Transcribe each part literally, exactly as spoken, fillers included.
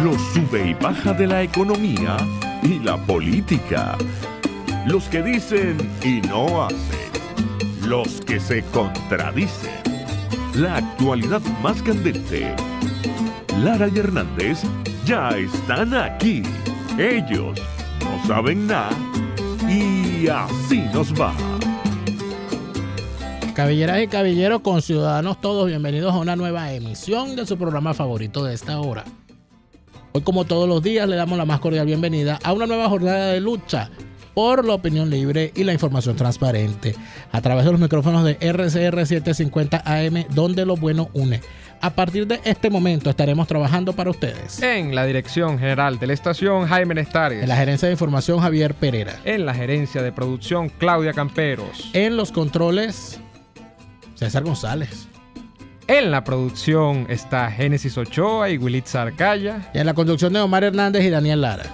Los sube y baja de la economía y la política. Los que dicen y no hacen. Los que se contradicen. La actualidad más candente. Lara y Hernández ya están aquí. Ellos no saben nada y así nos va. Caballeras y caballeros, conciudadanos todos, bienvenidos a una nueva emisión de su programa favorito de esta hora. Hoy, como todos los días, le damos la más cordial bienvenida a una nueva jornada de lucha por la opinión libre y la información transparente a través de los micrófonos de R C R setecientos cincuenta A M, donde lo bueno une. A partir de este momento estaremos trabajando para ustedes. En la dirección general de la estación, Jaime Nestares. En la gerencia de información, Javier Pereira. En la gerencia de producción, Claudia Camperos. En los controles, César González. En la producción está Génesis Ochoa y Wilitza Arcaya. Y en la conducción de Omar Hernández y Daniel Lara.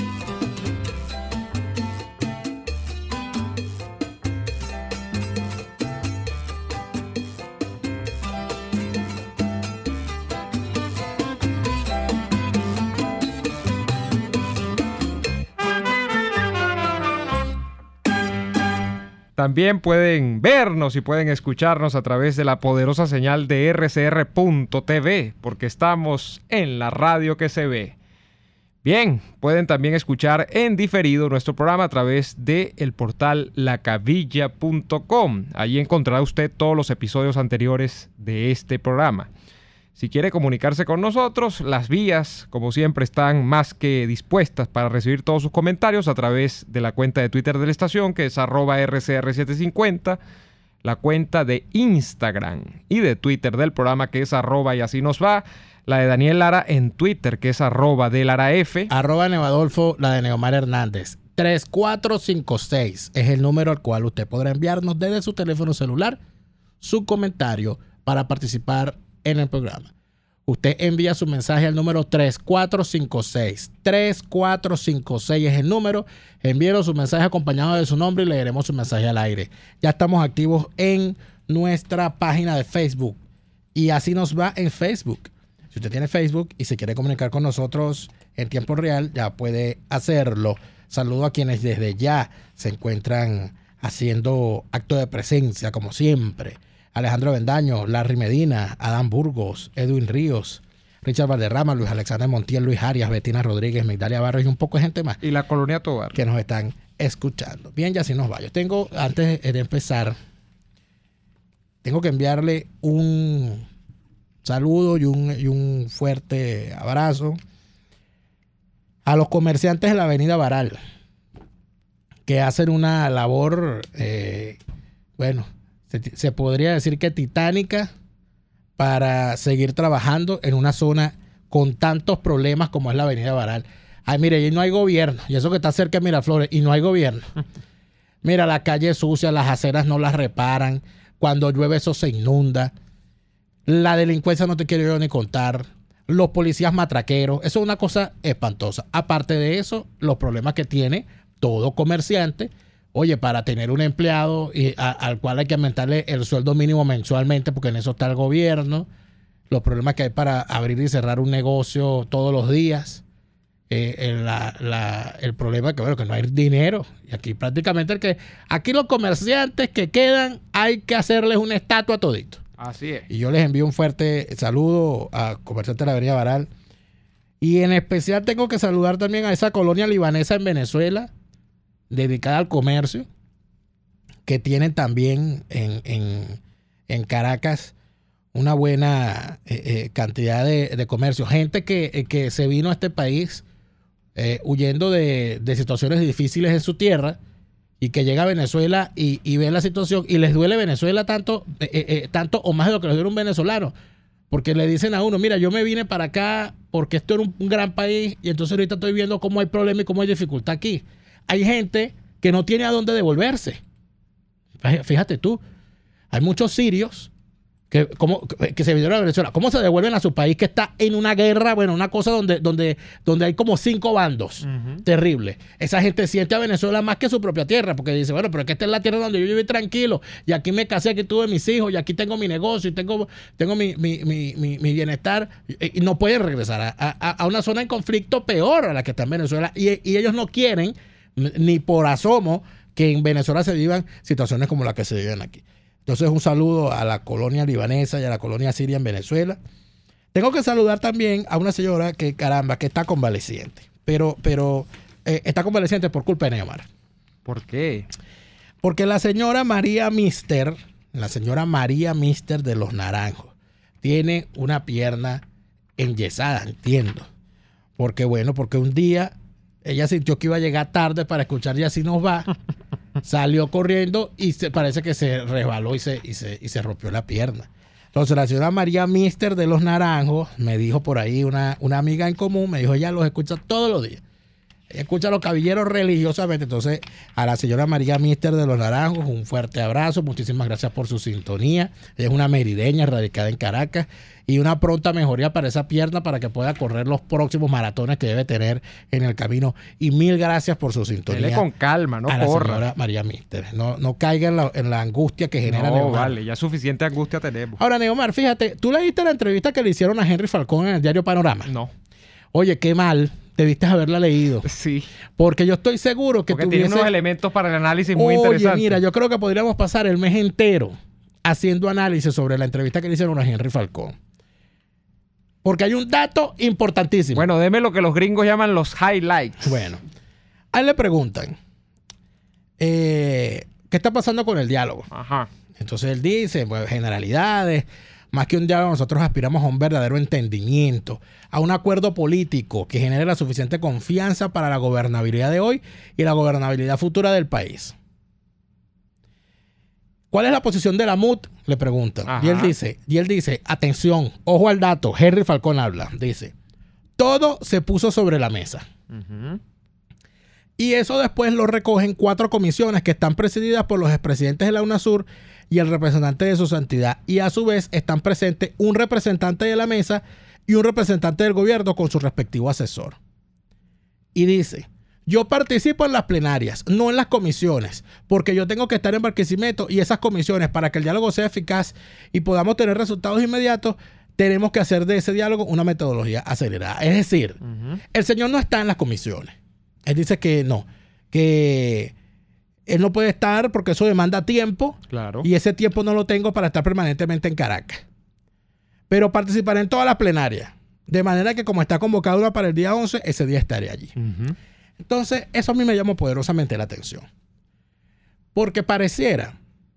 También pueden vernos y pueden escucharnos a través de la poderosa señal de R C R punto T V, porque estamos en la radio que se ve. Bien, pueden también escuchar en diferido nuestro programa a través del portal la cabilla punto com. Allí encontrará usted todos los episodios anteriores de este programa. Si quiere comunicarse con nosotros, las vías, como siempre, están más que dispuestas para recibir todos sus comentarios a través de la cuenta de Twitter de la estación, que es arroba R C R setecientos cincuenta, la cuenta de Instagram y de Twitter del programa, que es arroba y así nos va, la de Daniel Lara en Twitter, que es arroba de Lara F. Arroba Nevadolfo, la de Neomar Hernández. tres cuatro cinco seis es el número al cual usted podrá enviarnos desde su teléfono celular su comentario para participar en el programa. Usted envía su mensaje al número tres cuatro cinco seis. tres cuatro cinco seis es el número. Envíenos su mensaje acompañado de su nombre y leeremos su mensaje al aire. Ya estamos activos en nuestra página de Facebook. Y así nos va en Facebook. Si usted tiene Facebook y se quiere comunicar con nosotros en tiempo real, ya puede hacerlo. Saludo a quienes desde ya se encuentran haciendo acto de presencia, como siempre. Alejandro Bendaño, Larry Medina, Adán Burgos, Edwin Ríos, Richard Valderrama, Luis Alexander Montiel, Luis Arias, Betina Rodríguez, Migdalia Barros y un poco de gente más. Y la Colonia Tobar. Que nos están escuchando. Bien, ya así nos va. Yo tengo, antes de empezar, tengo que enviarle un saludo y un, y un fuerte abrazo a los comerciantes de la Avenida Baral, que hacen una labor, eh, bueno, Se, se podría decir que titánica para seguir trabajando en una zona con tantos problemas como es la Avenida Baral. Ay, mire, y no hay gobierno. Y eso que está cerca de Miraflores, y no hay gobierno. Mira, la calle es sucia, las aceras no las reparan. Cuando llueve eso se inunda. La delincuencia no te quiero yo ni contar. Los policías matraqueros. Eso es una cosa espantosa. Aparte de eso, los problemas que tiene todo comerciante. Oye, para tener un empleado y a, al cual hay que aumentarle el sueldo mínimo mensualmente, porque en eso está el gobierno, los problemas que hay para abrir y cerrar un negocio todos los días, eh, el, la, la, el problema que, bueno, que no hay dinero. Y aquí prácticamente el que aquí los comerciantes que quedan hay que hacerles una estatua todito. Así es. Y yo les envío un fuerte saludo a comerciantes de la Avenida Baral. Y en especial tengo que saludar también a esa colonia libanesa en Venezuela, dedicada al comercio, que tienen también en, en, en Caracas una buena eh, eh, cantidad de, de comercio. Gente que, eh, que se vino a este país eh, huyendo de, de situaciones difíciles en su tierra y que llega a Venezuela y, y ve la situación y les duele Venezuela tanto, eh, eh, tanto o más de lo que les duele un venezolano. Porque le dicen a uno, mira, yo me vine para acá porque esto era un, un gran país y entonces ahorita estoy viendo cómo hay problemas y cómo hay dificultad aquí. Hay gente que no tiene a dónde devolverse. Fíjate tú, hay muchos sirios que, como, que se vinieron a Venezuela, ¿cómo se devuelven a su país que está en una guerra, bueno, una cosa donde, donde, donde hay como cinco bandos? Uh-huh. Terrible. Esa gente siente a Venezuela más que su propia tierra, porque dice, bueno, pero es que esta es la tierra donde yo viví tranquilo, y aquí me casé, aquí tuve mis hijos, y aquí tengo mi negocio, y tengo, tengo mi, mi, mi, mi, mi bienestar, y, y no pueden regresar a, a, a una zona en conflicto peor a la que está en Venezuela, y, y ellos no quieren, ni por asomo, que en Venezuela se vivan situaciones como las que se viven aquí. Entonces, un saludo a la colonia libanesa y a la colonia siria en Venezuela. Tengo que saludar también a una señora que, caramba, que está convaleciente. Pero, pero eh, está convaleciente por culpa de Neomar. ¿Por qué? Porque la señora María Mister, la señora María Mister de Los Naranjos, tiene una pierna enyesada, entiendo. Porque, bueno, porque un día ella sintió que iba a llegar tarde para escuchar Y Así Nos Va. Salió corriendo y se, parece que se resbaló y se, y, se, y se rompió la pierna. Entonces la señora María Mister de Los Naranjos me dijo por ahí, una, una amiga en común, me dijo, ella los escucha todos los días. Ella escucha a los cabilleros religiosamente. Entonces a la señora María Mister de Los Naranjos, un fuerte abrazo. Muchísimas gracias por su sintonía. Ella es una merideña radicada en Caracas y una pronta mejoría para esa pierna para que pueda correr los próximos maratones que debe tener en el camino. Y mil gracias por su sintonía. Dele con calma, no a corra. La señora María Mister. No, no caiga en la, en la angustia que genera no, Neomar. Vale, ya suficiente angustia tenemos. Ahora, Neomar, fíjate, ¿tú leíste la entrevista que le hicieron a Henry Falcón en el diario Panorama? No. Oye, qué mal. Debiste haberla leído. Sí. Porque yo estoy seguro que Porque tuviese... tiene unos elementos para el análisis muy Oye, interesantes. mira, yo creo que podríamos pasar el mes entero haciendo análisis sobre la entrevista que le hicieron a Henry Falcón. Porque hay un dato importantísimo. Bueno, deme lo que los gringos llaman los highlights. Bueno, a él le preguntan, eh, ¿qué está pasando con el diálogo? Ajá. Entonces él dice, pues, generalidades. Más que un diálogo, nosotros aspiramos a un verdadero entendimiento, a un acuerdo político que genere la suficiente confianza para la gobernabilidad de hoy y la gobernabilidad futura del país. ¿Cuál es la posición de la M U D? Le preguntan. Ajá. Y él dice, y él dice, atención, ojo al dato, Henry Falcón habla, dice, todo se puso sobre la mesa. Uh-huh. Y eso después lo recogen cuatro comisiones que están presididas por los expresidentes de la UNASUR y el representante de su santidad. Y a su vez están presentes un representante de la mesa y un representante del gobierno con su respectivo asesor. Y dice, yo participo en las plenarias, no en las comisiones, porque yo tengo que estar en Barquisimeto y esas comisiones, para que el diálogo sea eficaz y podamos tener resultados inmediatos, tenemos que hacer de ese diálogo una metodología acelerada. Es decir, uh-huh. el señor no está en las comisiones. Él dice que no, que él no puede estar porque eso demanda tiempo. Claro. Y ese tiempo no lo tengo para estar permanentemente en Caracas. Pero participaré en todas las plenarias. De manera que como está convocado una para el día once, ese día estaré allí. Uh-huh. Entonces, eso a mí me llamó poderosamente la atención. Porque pareciera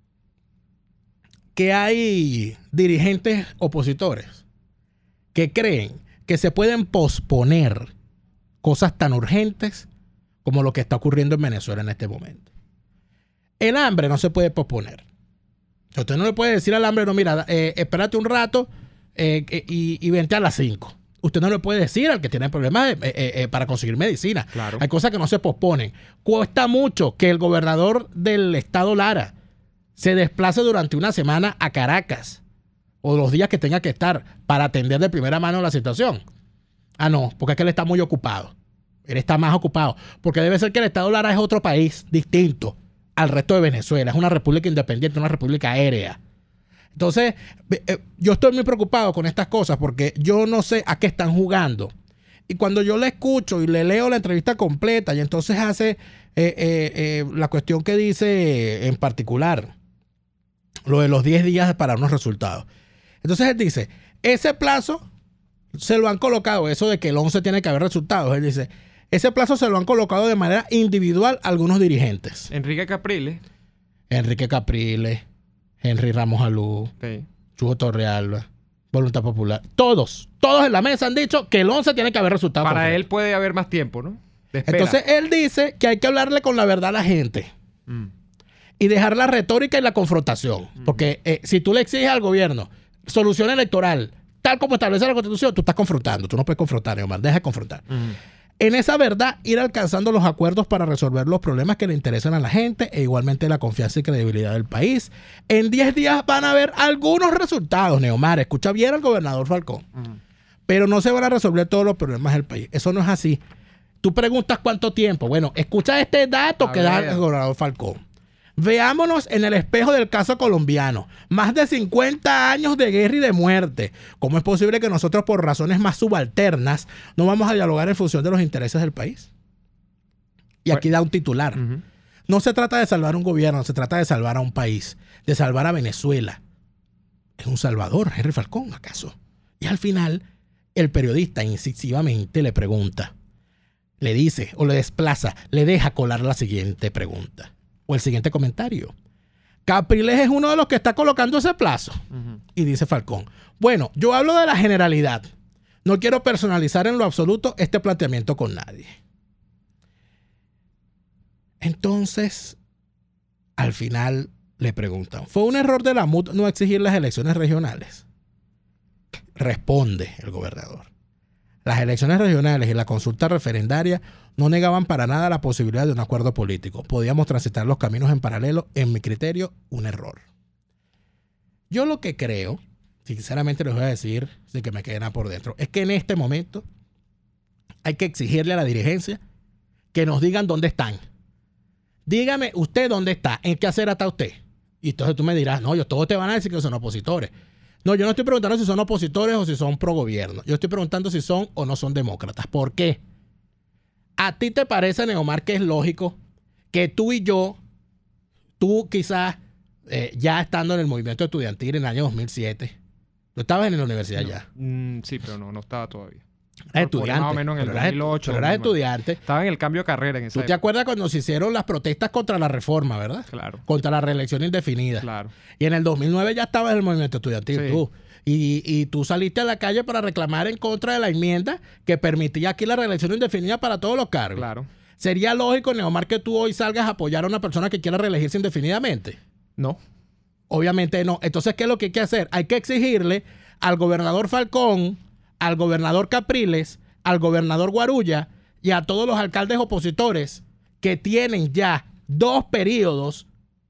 que hay dirigentes opositores que creen que se pueden posponer cosas tan urgentes como lo que está ocurriendo en Venezuela en este momento. El hambre no se puede posponer. Usted no le puede decir al hambre, no, mira, eh, espérate un rato eh, eh, y, y vente a las cinco. Usted no le puede decir al que tiene problemas eh, eh, eh, para conseguir medicina. Claro. Hay cosas que no se posponen. Cuesta mucho que el gobernador del estado Lara se desplace durante una semana a Caracas o los días que tenga que estar para atender de primera mano la situación. Ah, no, porque es que él está muy ocupado. Él está más ocupado. Porque debe ser que el estado Lara es otro país distinto al resto de Venezuela. Es una república independiente, una república aérea. Entonces, eh, yo estoy muy preocupado con estas cosas porque yo no sé a qué están jugando. Y cuando yo le escucho y le leo la entrevista completa y entonces hace eh, eh, eh, la cuestión que dice en particular, lo de los diez días para unos resultados. Entonces él dice, ese plazo se lo han colocado, eso de que el once tiene que haber resultados. Él dice, ese plazo se lo han colocado de manera individual a algunos dirigentes. Enrique Capriles. Enrique Capriles, Henry Ramos Alú, Sí. Chugo Torrealba, Voluntad Popular. Todos, todos en la mesa han dicho que el once tiene que haber resultados. Para concretos. él puede haber más tiempo, ¿no? De espera. Entonces él dice que hay que hablarle con la verdad a la gente. Mm. Y dejar la retórica y la confrontación. Mm. Porque eh, si tú le exiges al gobierno solución electoral, tal como establece la Constitución, tú estás confrontando. Tú no puedes confrontar, Omar. Deja de confrontar. Mm. En esa verdad, ir alcanzando los acuerdos para resolver los problemas que le interesan a la gente e igualmente la confianza y credibilidad del país. En diez días van a haber algunos resultados, Neomar. Escucha bien al gobernador Falcón. Uh-huh. Pero no se van a resolver todos los problemas del país. Eso no es así. Tú preguntas cuánto tiempo. Bueno, escucha este dato a que ver. da el gobernador Falcón. Veámonos en el espejo del caso colombiano. Más de cincuenta años de guerra y de muerte. ¿Cómo es posible que nosotros, por razones más subalternas, no vamos a dialogar en función de los intereses del país? Y aquí da un titular. Uh-huh. No se trata de salvar un gobierno, se trata de salvar a un país, de salvar a Venezuela. Es un salvador, Henry Falcón, ¿acaso? Y al final, el periodista incisivamente le pregunta, le dice o le desplaza, le deja colar la siguiente pregunta. O el siguiente comentario. Capriles es uno de los que está colocando ese plazo. Uh-huh. Y dice Falcón, bueno, yo hablo de la generalidad. No quiero personalizar en lo absoluto este planteamiento con nadie. Entonces, al final le preguntan, ¿fue un error de la M U D no exigir las elecciones regionales? Responde el gobernador. Las elecciones regionales y la consulta referendaria no negaban para nada la posibilidad de un acuerdo político. Podíamos transitar los caminos en paralelo. En mi criterio, un error. Yo lo que creo, sinceramente les voy a decir, sin que me quede nada por dentro, es que en este momento hay que exigirle a la dirigencia que nos digan dónde están. Dígame usted dónde está, en qué acera está usted. Y entonces tú me dirás, no, yo todos te van a decir que son opositores. No, yo no estoy preguntando si son opositores o si son pro gobierno. Yo estoy preguntando si son o no son demócratas. ¿Por qué? ¿A ti te parece, Neomar, que es lógico que tú y yo, tú quizás eh, ya estando en el movimiento estudiantil en el año dos mil siete, tú estabas en la universidad no, ya? Mm, sí, pero no, no estaba todavía. Eras estudiante. Más o menos en el dos mil ocho. Pero eras estudiante. Estaba en el cambio de carrera en esa ¿Tú época. te acuerdas cuando se hicieron las protestas contra la reforma, verdad? Claro. Contra la reelección indefinida. Claro. Y en el dos mil nueve ya estabas en el movimiento estudiantil, sí. tú. Y, y tú saliste a la calle para reclamar en contra de la enmienda que permitía aquí la reelección indefinida para todos los cargos. Claro. ¿Sería lógico, Neomar, que tú hoy salgas a apoyar a una persona que quiera reelegirse indefinidamente? No. Obviamente no. Entonces, ¿qué es lo que hay que hacer? Hay que exigirle al gobernador Falcón, al gobernador Capriles, al gobernador Guarulla y a todos los alcaldes opositores que tienen ya dos periodos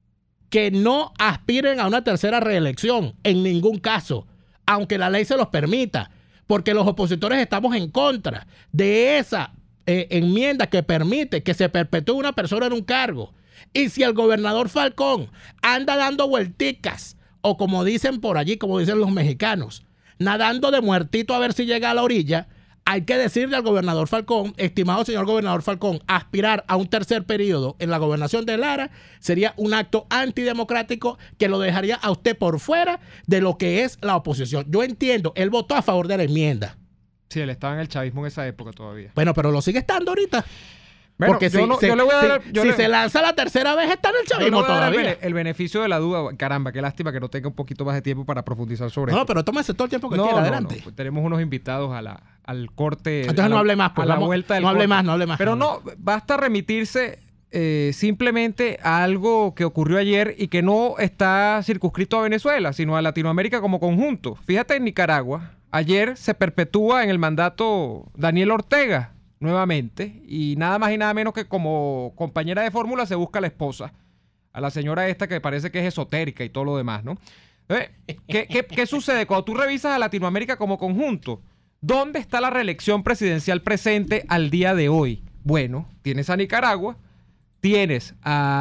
que no aspiren a una tercera reelección en ningún caso, aunque la ley se los permita, porque los opositores estamos en contra de esa eh, enmienda que permite que se perpetúe una persona en un cargo. Y si el gobernador Falcón anda dando vuelticas, o como dicen por allí, como dicen los mexicanos, nadando de muertito a ver si llega a la orilla, hay que decirle al gobernador Falcón, estimado señor gobernador Falcón, aspirar a un tercer periodo en la gobernación de Lara sería un acto antidemocrático que lo dejaría a usted por fuera de lo que es la oposición. Yo entiendo, él votó a favor de la enmienda. Sí, él estaba en el chavismo en esa época todavía. Bueno, pero lo sigue estando ahorita. Bueno, porque yo si, no, se, yo le voy a dar, si, yo si le, se lanza la tercera vez está en el chavismo yo todavía. El, el beneficio de la duda, caramba, qué lástima que no tenga un poquito más de tiempo para profundizar sobre no, esto. No, pero tómese todo el tiempo que no, quiera, no, adelante. No, pues tenemos unos invitados a la, al corte. Entonces no la, hable más, pues. A la Vamos, vuelta del no hable corte. más, no hable más. Pero no, basta remitirse eh, simplemente a algo que ocurrió ayer y que no está circunscrito a Venezuela, sino a Latinoamérica como conjunto. Fíjate, en Nicaragua, ayer se perpetúa en el mandato Daniel Ortega, nuevamente, y nada más y nada menos que como compañera de fórmula se busca a la esposa, a la señora esta que parece que es esotérica y todo lo demás, ¿no? ¿Eh? ¿Qué, qué, ¿Qué sucede? Cuando tú revisas a Latinoamérica como conjunto, ¿dónde está la reelección presidencial presente al día de hoy? Bueno, tienes a Nicaragua, tienes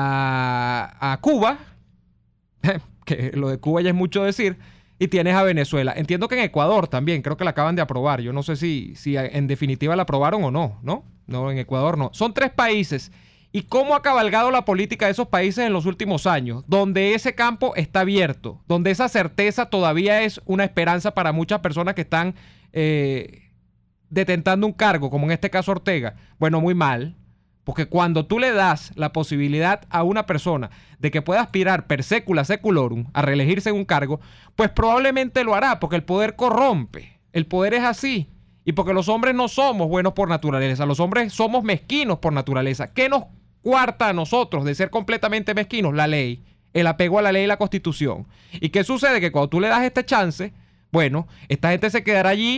a, a Cuba, que lo de Cuba ya es mucho decir, y tienes a Venezuela. Entiendo que en Ecuador también, creo que la acaban de aprobar. Yo no sé si, si en definitiva la aprobaron o no, ¿no? No, en Ecuador no. Son tres países. ¿Y cómo ha cabalgado la política de esos países en los últimos años? Donde ese campo está abierto, donde esa certeza todavía es una esperanza para muchas personas que están eh, detentando un cargo, como en este caso Ortega. Bueno, muy mal. Porque cuando tú le das la posibilidad a una persona de que pueda aspirar per secula seculorum a reelegirse en un cargo, pues probablemente lo hará, porque el poder corrompe. El poder es así. Y porque los hombres no somos buenos por naturaleza. Los hombres somos mezquinos por naturaleza. ¿Qué nos cuarta a nosotros de ser completamente mezquinos? La ley. El apego a la ley y la Constitución. ¿Y qué sucede? Que cuando tú le das este chance, bueno, esta gente se quedará allí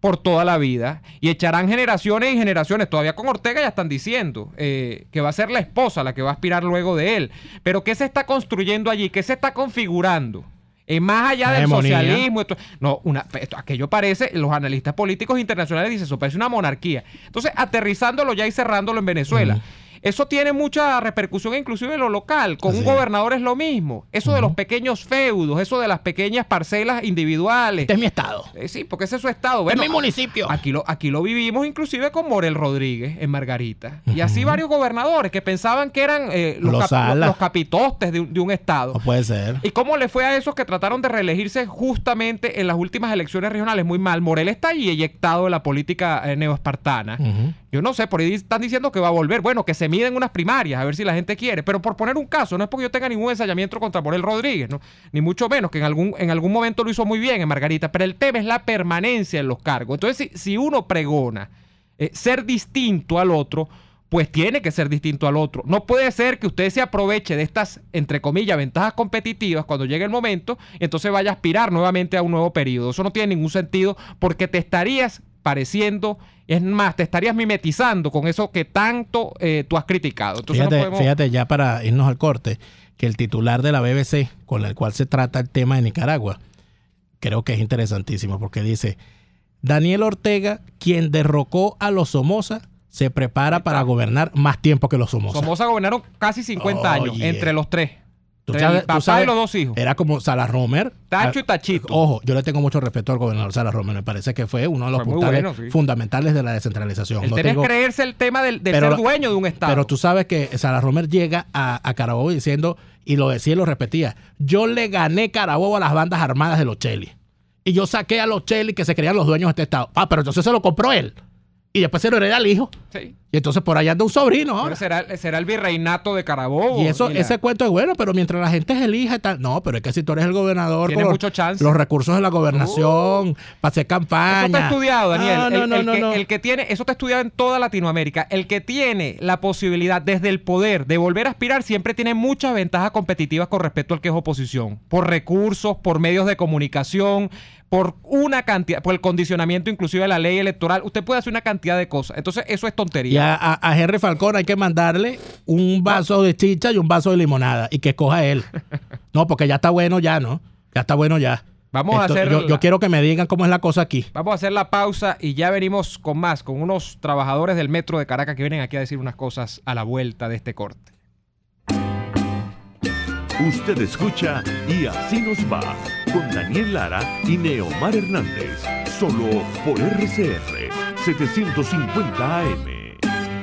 por toda la vida y echarán generaciones y generaciones. Todavía con Ortega ya están diciendo eh, que va a ser la esposa la que va a aspirar luego de él. Pero ¿qué se está construyendo allí? ¿Qué se está configurando? Eh, más allá La del hegemonía. socialismo. Esto, no, una, esto, aquello parece, los analistas políticos internacionales dicen, eso parece una monarquía. Entonces, aterrizándolo ya y cerrándolo en Venezuela. Uh-huh. Eso tiene mucha repercusión inclusive en lo local. Con Así un gobernador es lo mismo. Eso uh-huh. de los pequeños feudos, eso de las pequeñas parcelas individuales. Este es mi estado. Eh, sí, porque ese es su estado. Bueno, es mi municipio. Aquí lo, aquí lo vivimos inclusive con Morel Rodríguez en Margarita. Uh-huh. Y así varios gobernadores que pensaban que eran eh, los, los, cap los capitostes de, de un estado. No puede ser. ¿Y cómo le fue a esos que trataron de reelegirse justamente en las últimas elecciones regionales? Muy mal. Morel está ahí eyectado de la política eh, neoespartana. Uh-huh. Yo no sé, por ahí están diciendo que va a volver. Bueno, que se miden unas primarias, a ver si la gente quiere. Pero por poner un caso, no es porque yo tenga ningún ensayamiento contra Morel Rodríguez, ¿no? Ni mucho menos, que en algún, en algún momento lo hizo muy bien en Margarita. Pero el tema es la permanencia en los cargos. Entonces, si, si uno pregona eh, ser distinto al otro, pues tiene que ser distinto al otro. No puede ser que usted se aproveche de estas, entre comillas, ventajas competitivas cuando llegue el momento y entonces vaya a aspirar nuevamente a un nuevo periodo. Eso no tiene ningún sentido porque te estarías pareciendo, es más, te estarías mimetizando con eso que tanto eh, tú has criticado. Entonces fíjate, no podemos... fíjate, ya para irnos al corte, que el titular de la B B C, con el cual se trata el tema de Nicaragua, creo que es interesantísimo porque dice, Daniel Ortega, quien derrocó a los Somoza, se prepara para gobernar más tiempo que los Somoza. Somoza gobernaron casi cincuenta oh, años, yeah. entre los tres. ¿Tú Entre sabes, el papá tú sabes, y los dos hijos. Era como Salas Romer. Tacho y Tachito. Ojo, yo le tengo mucho respeto al gobernador Salas Romer. Me parece que fue uno de los puntales bueno, sí. fundamentales de la descentralización. Él no tenía tengo... que creerse el tema del, de pero, ser dueño de un estado. Pero tú sabes que Salas Romer llega a, a Carabobo diciendo, y lo decía y lo repetía, yo le gané Carabobo a las bandas armadas de los Chelis. Y yo saqué a los Chelis que se creían los dueños de este estado. Ah, pero entonces se lo compró él. Y después se lo hereda al hijo. Sí. Y entonces por allá anda un sobrino ahora. Será, será el virreinato de Carabobo. Y eso, y la... ese cuento es bueno, pero mientras la gente se elija y tal. No, pero es que si tú eres el gobernador, tiene con mucho los, chance. los recursos de la gobernación, uh, para hacer campaña. Eso está estudiado, Daniel. Ah, no, el, no, el, no, que, no. el que tiene, eso está estudiado en toda Latinoamérica. El que tiene la posibilidad desde el poder de volver a aspirar siempre tiene muchas ventajas competitivas con respecto al que es oposición. Por recursos, por medios de comunicación, por una cantidad, por el condicionamiento inclusive de la ley electoral. Usted puede hacer una cantidad de cosas. Entonces, eso es tontería. Y a, a, a Henry Falcón hay que mandarle un vaso no. de chicha y un vaso de limonada y que escoja él. No, porque ya está bueno ya, ¿no? Ya está bueno ya. Vamos Esto, a hacer... Yo, la... yo quiero que me digan cómo es la cosa aquí. Vamos a hacer la pausa y ya venimos con más, con unos trabajadores del Metro de Caracas que vienen aquí a decir unas cosas a la vuelta de este corte. Usted escucha Y Así Nos Va, con Daniel Lara y Neomar Hernández, solo por R C R setecientos cincuenta A M.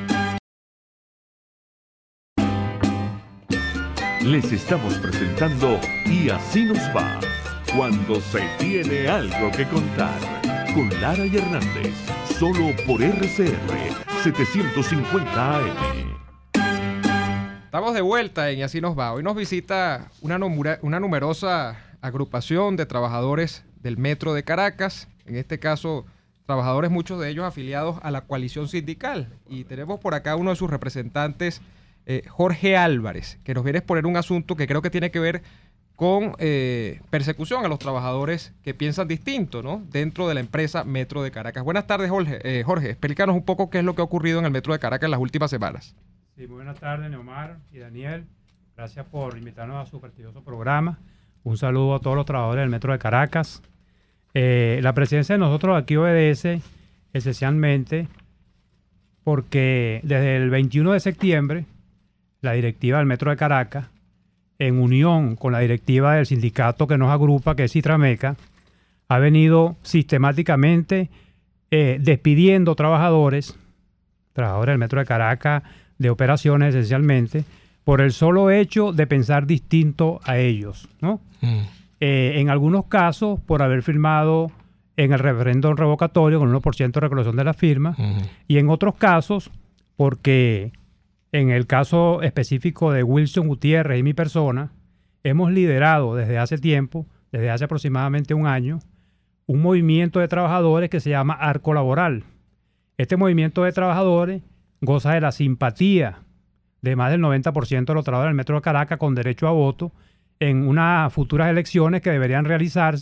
Les estamos presentando Y Así Nos Va, cuando se tiene algo que contar, con Lara y Hernández, solo por R C R setecientos cincuenta A M. Estamos de vuelta en Y Así Nos Va. Hoy nos visita una, numera, una numerosa agrupación de trabajadores del Metro de Caracas. En este caso, trabajadores, muchos de ellos afiliados a la coalición sindical. Y tenemos por acá uno de sus representantes, eh, Jorge Álvarez, que nos viene a exponer un asunto que creo que tiene que ver con eh, persecución a los trabajadores que piensan distinto, ¿no? Dentro de la empresa Metro de Caracas. Buenas tardes, Jorge. Eh, Jorge, explícanos un poco qué es lo que ha ocurrido en el Metro de Caracas en las últimas semanas. Sí, muy buenas tardes, Neomar y Daniel. Gracias por invitarnos a su prestigioso programa. Un saludo a todos los trabajadores del Metro de Caracas. Eh, la presencia de nosotros aquí obedece esencialmente porque desde el veintiuno de septiembre, la directiva del Metro de Caracas, en unión con la directiva del sindicato que nos agrupa, que es Citrameca, ha venido sistemáticamente eh, despidiendo trabajadores, trabajadores del Metro de Caracas, de operaciones esencialmente, por el solo hecho de pensar distinto a ellos, ¿no? Mm. Eh, en algunos casos, por haber firmado en el referéndum revocatorio con uno por ciento de reclamación de la firma, mm. y en otros casos, porque en el caso específico de Wilson Gutiérrez y mi persona, hemos liderado desde hace tiempo, desde hace aproximadamente un año, un movimiento de trabajadores que se llama Arco Laboral. Este movimiento de trabajadores goza de la simpatía de más del noventa por ciento de los trabajadores del Metro de Caracas con derecho a voto en unas futuras elecciones que deberían realizarse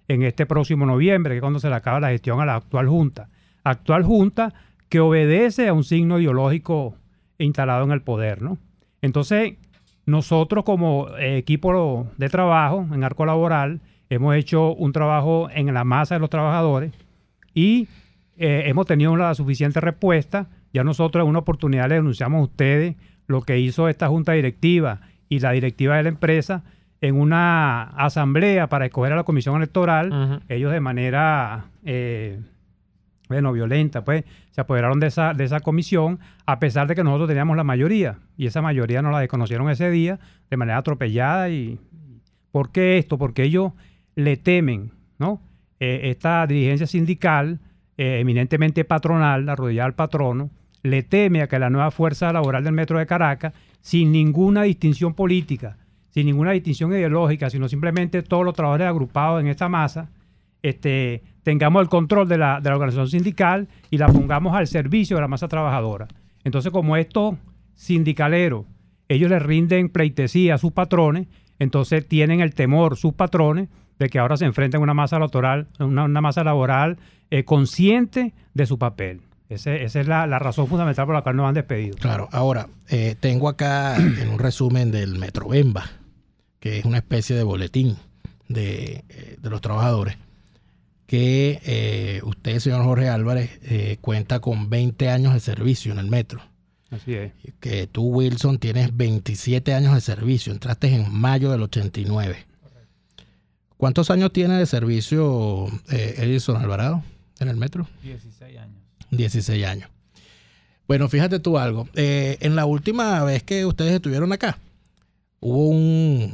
en este próximo noviembre, que es cuando se le acaba la gestión a la actual Junta. Actual Junta que obedece a un signo ideológico instalado en el poder, ¿no? Entonces, nosotros como eh, equipo de trabajo en Arco Laboral hemos hecho un trabajo en la masa de los trabajadores y eh, hemos tenido la suficiente respuesta. Ya nosotros en una oportunidad le denunciamos a ustedes lo que hizo esta junta directiva y la directiva de la empresa en una asamblea para escoger a la comisión electoral. Uh-huh. Ellos de manera eh, bueno, violenta, pues, se apoderaron de esa, de esa comisión, a pesar de que nosotros teníamos la mayoría, y esa mayoría nos la desconocieron ese día de manera atropellada. Y ¿por qué esto? Porque ellos le temen, ¿no? Eh, esta dirigencia sindical, eh, eminentemente patronal, arrodillada al patrono, le teme a que la nueva fuerza laboral del Metro de Caracas, sin ninguna distinción política, sin ninguna distinción ideológica, sino simplemente todos los trabajadores agrupados en esta masa, este, tengamos el control de la, de la organización sindical y la pongamos al servicio de la masa trabajadora. Entonces, como estos sindicaleros, ellos les rinden pleitesía a sus patrones, entonces tienen el temor sus patrones de que ahora se enfrenten a una masa laboral, una, una masa laboral eh, consciente de su papel. Ese, esa es la, la razón fundamental por la cual nos han despedido. Claro, ahora, eh, tengo acá en un resumen del Metro Bemba, que es una especie de boletín de, eh, de los trabajadores, que eh, usted, señor Jorge Álvarez, eh, cuenta con veinte años de servicio en el metro. Así es. Que tú, Wilson, tienes veintisiete años de servicio. Entraste en mayo del ochenta y nueve. Correcto. ¿Cuántos años tiene de servicio eh, Edison Alvarado en el metro? dieciséis años. dieciséis años. Bueno, fíjate tú algo. Eh, en la última vez que ustedes estuvieron acá, hubo un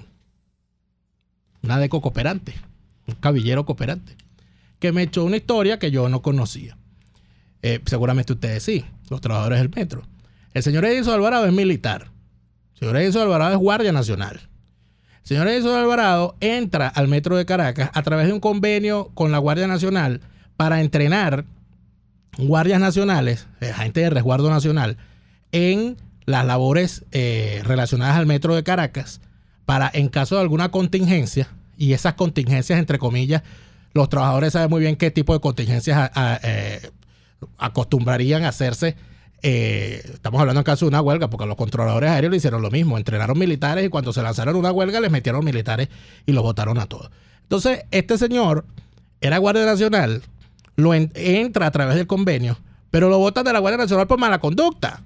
una deco cooperante, un caballero cooperante, que me echó una historia que yo no conocía. Eh, seguramente ustedes sí, los trabajadores del metro. El señor Edison Alvarado es militar. El señor Edison Alvarado es guardia nacional. El señor Edison Alvarado entra al metro de Caracas a través de un convenio con la Guardia Nacional para entrenar guardias nacionales, eh, agentes de resguardo nacional, en las labores eh, relacionadas al metro de Caracas, para en caso de alguna contingencia, y esas contingencias, entre comillas, los trabajadores saben muy bien qué tipo de contingencias a, a, eh, acostumbrarían a hacerse. Eh, estamos hablando en caso de una huelga, porque los controladores aéreos le hicieron lo mismo, entrenaron militares y cuando se lanzaron una huelga les metieron militares y los botaron a todos. Entonces, este señor era guardia nacional, lo en, entra a través del convenio, pero lo botan de la Guardia Nacional por mala conducta.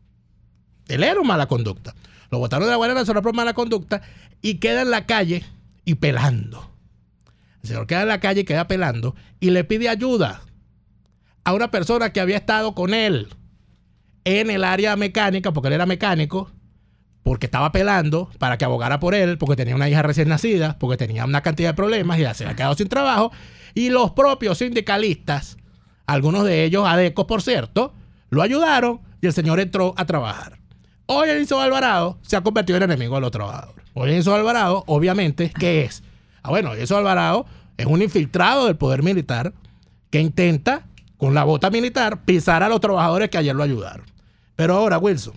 Él era un mala conducta. Lo botaron de la Guardia Nacional por mala conducta y queda en la calle y pelando. El señor queda en la calle y queda pelando y le pide ayuda a una persona que había estado con él en el área mecánica, porque él era mecánico, porque estaba pelando para que abogara por él, porque tenía una hija recién nacida, porque tenía una cantidad de problemas y ya se había quedado sin trabajo. Y los propios sindicalistas, algunos de ellos adecos, por cierto, lo ayudaron y el señor entró a trabajar. Hoy Edison Alvarado se ha convertido en enemigo de los trabajadores. Hoy Edison Alvarado, obviamente, ¿qué es? Ah, bueno, Edison Alvarado es un infiltrado del poder militar que intenta, con la bota militar, pisar a los trabajadores que ayer lo ayudaron. Pero ahora, Wilson,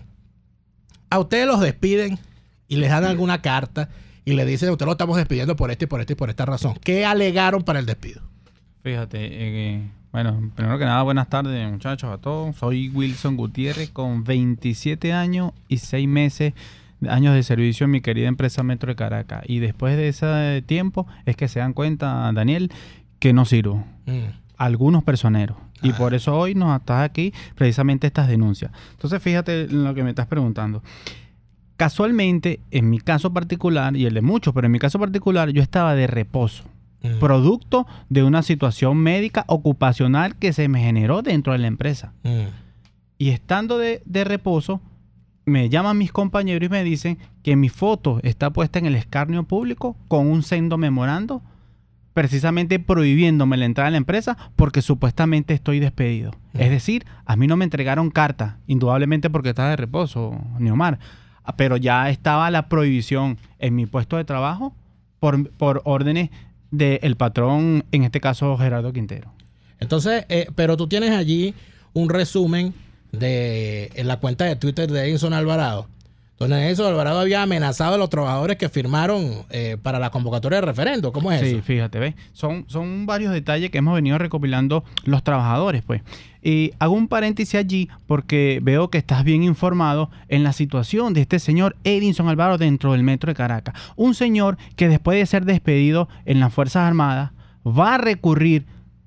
a ustedes los despiden y les dan alguna carta y le dicen, usted lo estamos despidiendo por esto y por esto y por esta razón. ¿Qué alegaron para el despido? Fíjate, eh, bueno, primero que nada, buenas tardes, muchachos, a todos. Soy Wilson Gutiérrez, con veintisiete años y seis meses años de servicio en mi querida empresa Metro de Caracas. Y después de ese tiempo es que se dan cuenta, Daniel, que no sirvo. Mm. Algunos personeros. Ah. Y por eso hoy nos estás aquí precisamente estas denuncias. Entonces, fíjate en lo que me estás preguntando. Casualmente, en mi caso particular, y el de muchos, pero en mi caso particular, yo estaba de reposo. Mm. Producto de una situación médica ocupacional que se me generó dentro de la empresa. Mm. Y estando de, de reposo, me llaman mis compañeros y me dicen que mi foto está puesta en el escarnio público con un sendo memorando, precisamente prohibiéndome la entrada a la empresa porque supuestamente estoy despedido. Mm. Es decir, a mí no me entregaron carta, indudablemente porque estaba de reposo, Neomar, pero ya estaba la prohibición en mi puesto de trabajo por, por órdenes del patrón, en este caso Gerardo Quintero. Entonces, eh, pero tú tienes allí un resumen de en la cuenta de Twitter de Edison Alvarado, Don Edison Alvarado había amenazado a los trabajadores que firmaron eh, para la convocatoria de referendo. ¿Cómo es Sí, eso? fíjate, ¿ves? Son, son varios detalles que hemos venido recopilando los trabajadores, pues. Y hago un paréntesis allí porque veo que estás bien informado en la situación de este señor Edison Alvarado dentro del Metro de Caracas. Un señor que después de ser despedido en las Fuerzas Armadas va a recurrir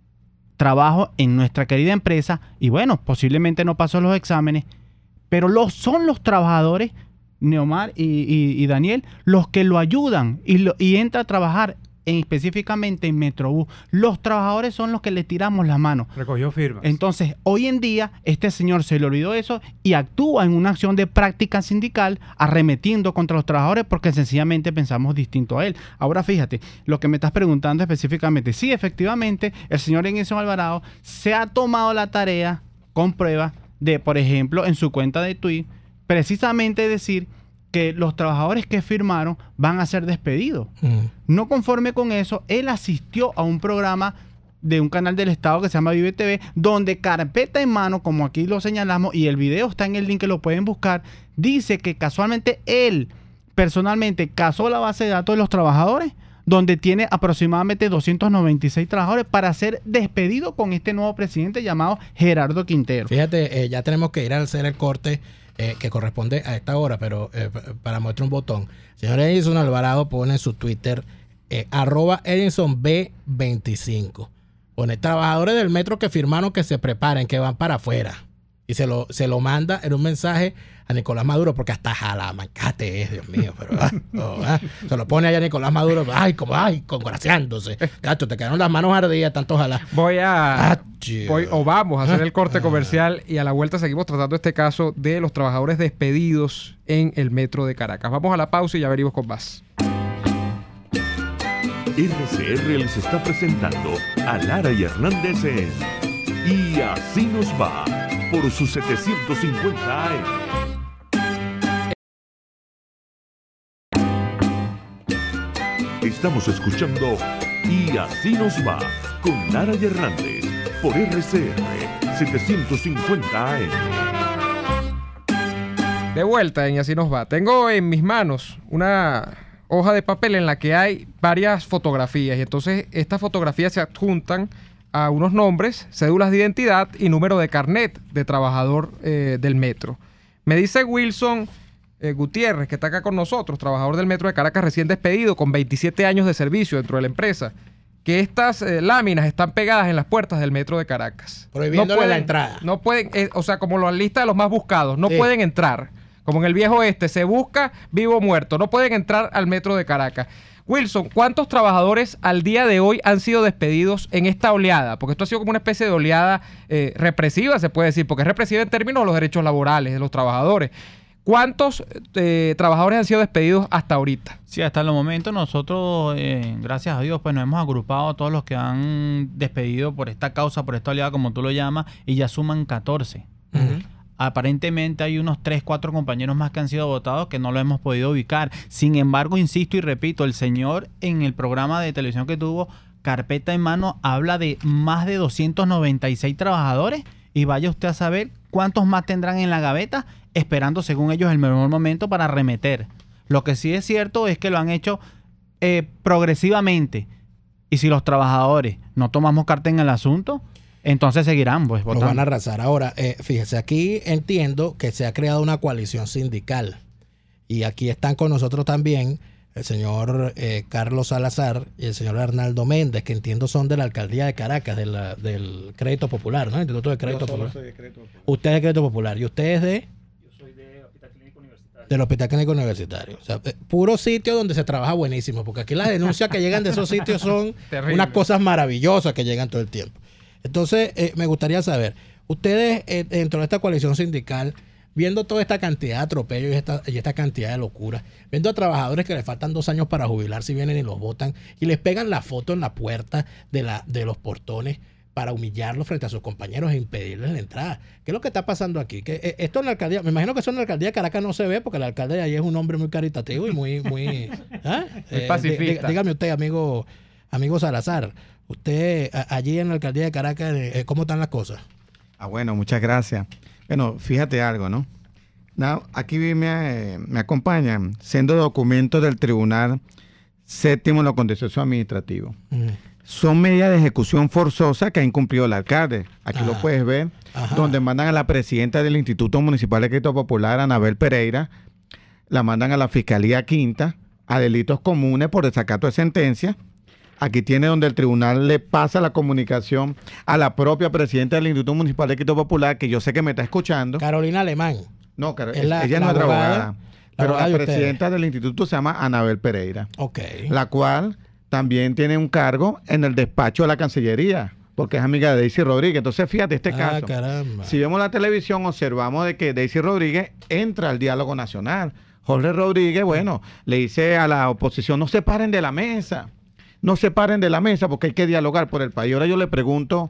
trabajo en nuestra querida empresa y bueno, posiblemente no pasó los exámenes, pero los, son los trabajadores, Neomar y, y, y Daniel, los que lo ayudan y, lo, y entra a trabajar en, específicamente en Metrobús. Los trabajadores son los que le tiramos la mano. Recogió firmas. Entonces, hoy en día, este señor se le olvidó eso y actúa en una acción de práctica sindical arremetiendo contra los trabajadores porque sencillamente pensamos distinto a él. Ahora, fíjate, lo que me estás preguntando específicamente, sí, efectivamente, el señor Edison Alvarado se ha tomado la tarea con pruebas de, por ejemplo, en su cuenta de Twitter, precisamente decir que los trabajadores que firmaron van a ser despedidos. Mm. No conforme con eso, él asistió a un programa de un canal del Estado que se llama Vive T V, donde carpeta en mano, como aquí lo señalamos, y el video está en el link que lo pueden buscar, dice que casualmente él personalmente casó la base de datos de los trabajadores, donde tiene aproximadamente doscientos noventa y seis trabajadores para ser despedido con este nuevo presidente llamado Gerardo Quintero. Fíjate, eh, ya tenemos que ir a hacer el corte Eh, que corresponde a esta hora, pero eh, para mostrar un botón. Señor Edison Alvarado pone en su Twitter eh, arroba Edison B veinticinco. Pone trabajadores del metro que firmaron que se preparen, que van para afuera. Y se lo, se lo manda en un mensaje a Nicolás Maduro, porque hasta jalamancate es, Dios mío. Pero, ah, oh, ah, se lo pone allá a Nicolás Maduro, ay, como, ay, congraciándose. Gacho, te quedaron las manos ardidas, tanto ojalá. Voy a... Ah, voy, o vamos a hacer el corte comercial y a la vuelta seguimos tratando este caso de los trabajadores despedidos en el metro de Caracas. Vamos a la pausa y ya venimos con más. R C R les está presentando a Lara y Hernández en Y Así Nos Va por sus setecientos cincuenta A M. Estamos escuchando Y Así Nos Va con Lara y Hernández por R C R setecientos cincuenta A M. De vuelta en Y Así Nos Va. Tengo en mis manos una hoja de papel en la que hay varias fotografías y entonces estas fotografías se adjuntan a unos nombres, cédulas de identidad y número de carnet de trabajador eh, del metro. Me dice Wilson eh, Gutiérrez, que está acá con nosotros, trabajador del metro de Caracas recién despedido con veintisiete años de servicio dentro de la empresa, que estas eh, láminas están pegadas en las puertas del metro de Caracas. Prohibiéndole no pueden, la entrada. No pueden, eh, o sea, como la lista de los más buscados, no sí. pueden entrar. Como en el viejo este, se busca vivo o muerto. No pueden entrar al metro de Caracas. Wilson, ¿cuántos trabajadores al día de hoy han sido despedidos en esta oleada? Porque esto ha sido como una especie de oleada eh, represiva, se puede decir, porque es represiva en términos de los derechos laborales de los trabajadores. ¿Cuántos eh, trabajadores han sido despedidos hasta ahorita? Sí, hasta el momento nosotros, eh, gracias a Dios, pues nos hemos agrupado a todos los que han despedido por esta causa, por esta oleada, como tú lo llamas, y ya suman catorce. Uh-huh. Aparentemente hay unos tres, cuatro compañeros más que han sido votados que no lo hemos podido ubicar. Sin embargo, insisto y repito, el señor en el programa de televisión que tuvo, carpeta en mano, habla de más de doscientos noventa y seis trabajadores y vaya usted a saber cuántos más tendrán en la gaveta esperando, según ellos, el mejor momento para arremeter. Lo que sí es cierto es que lo han hecho eh, progresivamente y si los trabajadores no tomamos carta en el asunto, entonces seguirán pues votando. Nos van a arrasar. Ahora, eh, fíjese, aquí entiendo que se ha creado una coalición sindical y aquí están con nosotros también el señor eh, Carlos Salazar y el señor Arnaldo Méndez, que entiendo son de la alcaldía de Caracas, de la, del Crédito Popular, ¿no? Instituto de Crédito Yo Popular. Soy de Crédito Popular. Usted es de Crédito Popular y usted es de... Yo soy del Hospital Clínico Universitario. Del Hospital Clínico Universitario. O sea, eh, puro sitio donde se trabaja buenísimo, porque aquí las denuncias que llegan de esos sitios son terrible. Unas cosas maravillosas que llegan todo el tiempo. Entonces, eh, me gustaría saber, ustedes eh, dentro de esta coalición sindical, viendo toda esta cantidad de atropellos y esta, y esta cantidad de locuras, viendo a trabajadores que les faltan dos años para jubilar si vienen y los votan y les pegan la foto en la puerta de, la, de los portones para humillarlos frente a sus compañeros e impedirles la entrada. ¿Qué es lo que está pasando aquí? Que eh, esto en la alcaldía, me imagino que eso en la alcaldía de Caracas no se ve porque el alcalde de allí es un hombre muy caritativo y muy, muy, ¿eh? muy pacifista. Eh, dígame usted, amigo, amigo Salazar, usted a, allí en la alcaldía de Caracas, eh, ¿cómo están las cosas? Ah, bueno, muchas gracias. Bueno, fíjate algo, ¿no? No, aquí me, me acompañan siendo documentos del Tribunal Séptimo en lo contencioso administrativo. Mm. Son medidas de ejecución forzosa que ha incumplido el alcalde. Aquí Ajá. lo puedes ver, Ajá. donde mandan a la presidenta del Instituto Municipal de Crédito Popular, Anabel Pereira, la mandan a la Fiscalía Quinta, a delitos comunes por desacato de sentencia. Aquí tiene donde el tribunal le pasa la comunicación a la propia presidenta del Instituto Municipal de Crédito Popular, que yo sé que me está escuchando. Carolina Alemán. No, Car- Es la- ella es la nuestra abogada, abogada. la Pero abogada la de presidenta del instituto se llama Anabel Pereira, Ok. la cual también tiene un cargo en el despacho de la Cancillería, porque es amiga de Daisy Rodríguez. Entonces, fíjate este ah, caso. caramba. Si vemos la televisión, observamos de que Daisy Rodríguez entra al diálogo nacional. Jorge Rodríguez, bueno, le dice a la oposición, no se paren de la mesa. No se paren de la mesa porque hay que dialogar por el país. Ahora yo le pregunto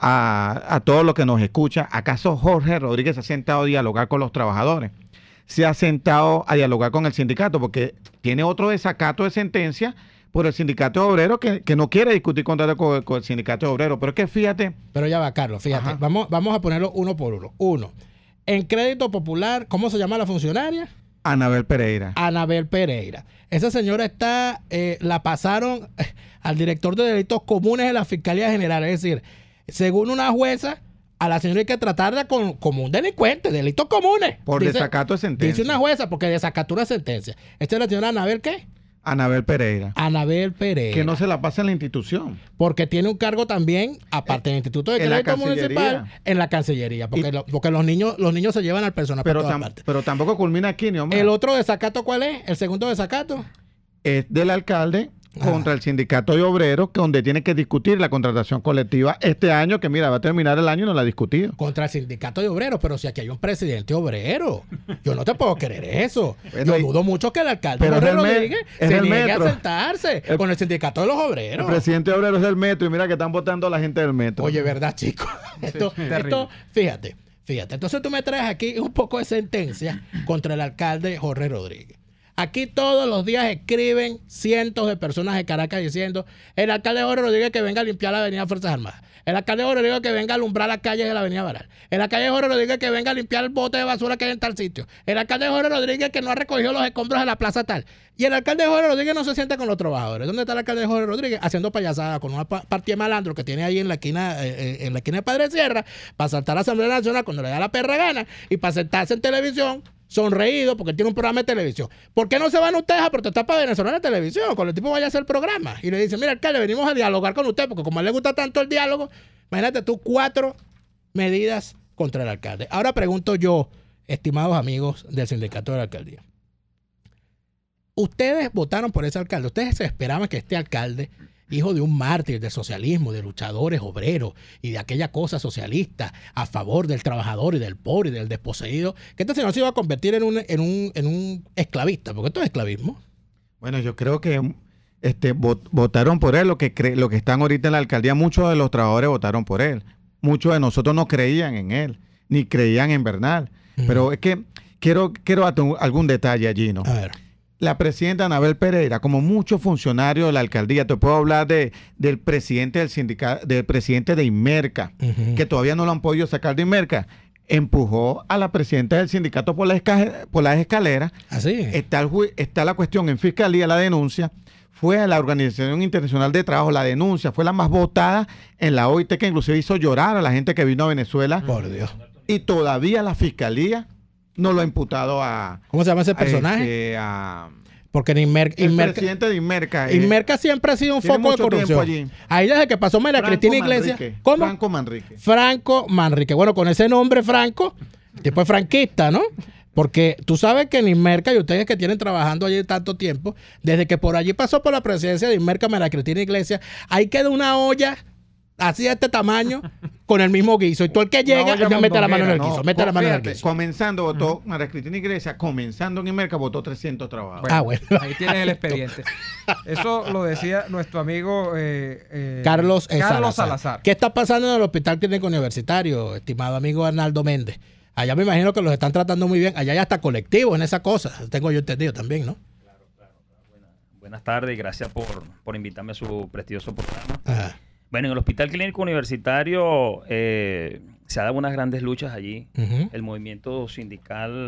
a, a todos los que nos escuchan, ¿acaso Jorge Rodríguez se ha sentado a dialogar con los trabajadores? ¿Se ha sentado a dialogar con el sindicato? Porque tiene otro desacato de sentencia por el sindicato de obreros que, que no quiere discutir contrato con, con el sindicato de obreros. Pero es que fíjate, Pero ya va, Carlos, fíjate. Ajá. Vamos, vamos a ponerlo uno por uno. Uno. En Crédito Popular, ¿cómo se llama la funcionaria? Anabel Pereira. Anabel Pereira. Esa señora está, eh, la pasaron eh, al director de delitos comunes de la Fiscalía General. Es decir, según una jueza, a la señora hay que tratarla con, como un delincuente, delitos comunes. Por Dice- desacato de sentencia. Dice una jueza, porque desacató una sentencia. Esta es la señora Anabel, ¿qué? Anabel Pereira. Anabel Pereira. Que no se la pasa en la institución. Porque tiene un cargo también, aparte del Instituto de en la Crédito Cancillería. Municipal, en la Cancillería. Porque, Y- lo- porque los niños los niños se llevan al personal Pero, por todas tam- partes. pero tampoco culmina aquí, ni hombre. ¿El otro desacato cuál es? ¿El segundo desacato? Es del alcalde Ah. contra el sindicato de obreros, que donde tiene que discutir la contratación colectiva este año, que mira, va a terminar el año y no la ha discutido. Contra el sindicato de obreros. Pero si aquí hay un presidente obrero, yo no te puedo creer eso. Bueno, Yo y- dudo mucho que el alcalde pero Jorge es el me- Rodríguez es se el niegue metro. a sentarse El- con el sindicato de los El obreros. presidente de obreros es del metro y mira que están votando a la gente del metro. Oye, ¿verdad, chicos? Esto, terrible. esto, fíjate, fíjate. Entonces tú me traes aquí un poco de sentencia contra el alcalde Jorge Rodríguez. Aquí todos los días escriben cientos de personas de Caracas diciendo el alcalde Jorge Rodríguez que venga a limpiar la avenida Fuerzas Armadas. El alcalde Jorge Rodríguez que venga a alumbrar las calles de la avenida Baral. El alcalde Jorge Rodríguez que venga a limpiar el bote de basura que hay en tal sitio. El alcalde Jorge Rodríguez que no ha recogido los escombros de la plaza tal. Y el alcalde Jorge Rodríguez no se sienta con los trabajadores. ¿Dónde está el alcalde Jorge Rodríguez? Haciendo payasada con una pa- partida de malandro que tiene ahí en la esquina, eh, eh, en la esquina de Padre Sierra, para saltar a la Asamblea Nacional cuando le da la perra gana y para sentarse en televisión sonreído porque él tiene un programa de televisión. ¿Por qué no se van ustedes a protestar para Venezuela en televisión? Cuando el tipo vaya a hacer el programa y le dice, mira, alcalde, venimos a dialogar con usted porque como a él le gusta tanto el diálogo, imagínate tú cuatro medidas contra el alcalde. Ahora pregunto yo, estimados amigos del sindicato de la alcaldía. Ustedes votaron por ese alcalde. Ustedes se esperaban que este alcalde, hijo de un mártir del socialismo, de luchadores obreros y de aquella cosa socialista a favor del trabajador y del pobre y del desposeído, que este señor se iba a convertir en un, en un, en un esclavista, porque esto es esclavismo. Bueno, yo creo que este, vot- votaron por él, lo que, cre- lo que están ahorita en la alcaldía, muchos de los trabajadores votaron por él. Muchos de nosotros no creían en él, ni creían en Bernal. Ujú. Pero es que quiero, quiero darte un- algún detalle allí, ¿no? A ver. La presidenta Anabel Pereira, como muchos funcionarios de la alcaldía, te puedo hablar de, del presidente del sindicato, del presidente de Inmerca, Ujú. que todavía no lo han podido sacar de Inmerca, empujó a la presidenta del sindicato por, la esca- por las escaleras. Así. Está, el ju- está la cuestión en fiscalía, la denuncia. Fue a la Organización Internacional de Trabajo, la denuncia fue la más votada en la O I T, que inclusive hizo llorar a la gente que vino a Venezuela. Por Dios. Y todavía la fiscalía no lo ha imputado a, ¿Cómo se llama ese a personaje? este, a- Porque en Inmer- el Inmerca, presidente de Inmerca. eh, Inmerca siempre ha sido un tiene foco de mucho tiempo corrupción. allí. Ahí desde que pasó María Franco Cristina Iglesias. Manrique, ¿Cómo? Franco Manrique. Franco Manrique. Bueno, con ese nombre Franco, tipo es franquista, ¿no? Porque tú sabes que en Inmerca, y ustedes que tienen trabajando allí tanto tiempo, desde que por allí pasó por la presidencia de Inmerca María Cristina Iglesias, ahí queda una olla así de este tamaño con el mismo guiso. Y tú el que llega, olla ya mete la mano en el mondonguera, guiso, no, mete la mano en el fíjate, guiso. Comenzando votó María Cristina Iglesias, comenzando en Inmerca votó trescientos trabajadores. Ah, bueno. Ahí tienes el expediente. Eso lo decía nuestro amigo eh, eh, Carlos, eh, Carlos Salazar. Salazar. ¿Qué está pasando en el Hospital Clínico Universitario, estimado amigo Arnaldo Méndez? Allá me imagino que los están tratando muy bien. Allá hay hasta colectivos en esa cosa. Tengo yo entendido también, ¿no? Buenas tardes y gracias por, por invitarme a su prestigioso programa. Ajá. Bueno, en el Hospital Clínico Universitario eh, se han dado unas grandes luchas allí. Ujú. El movimiento sindical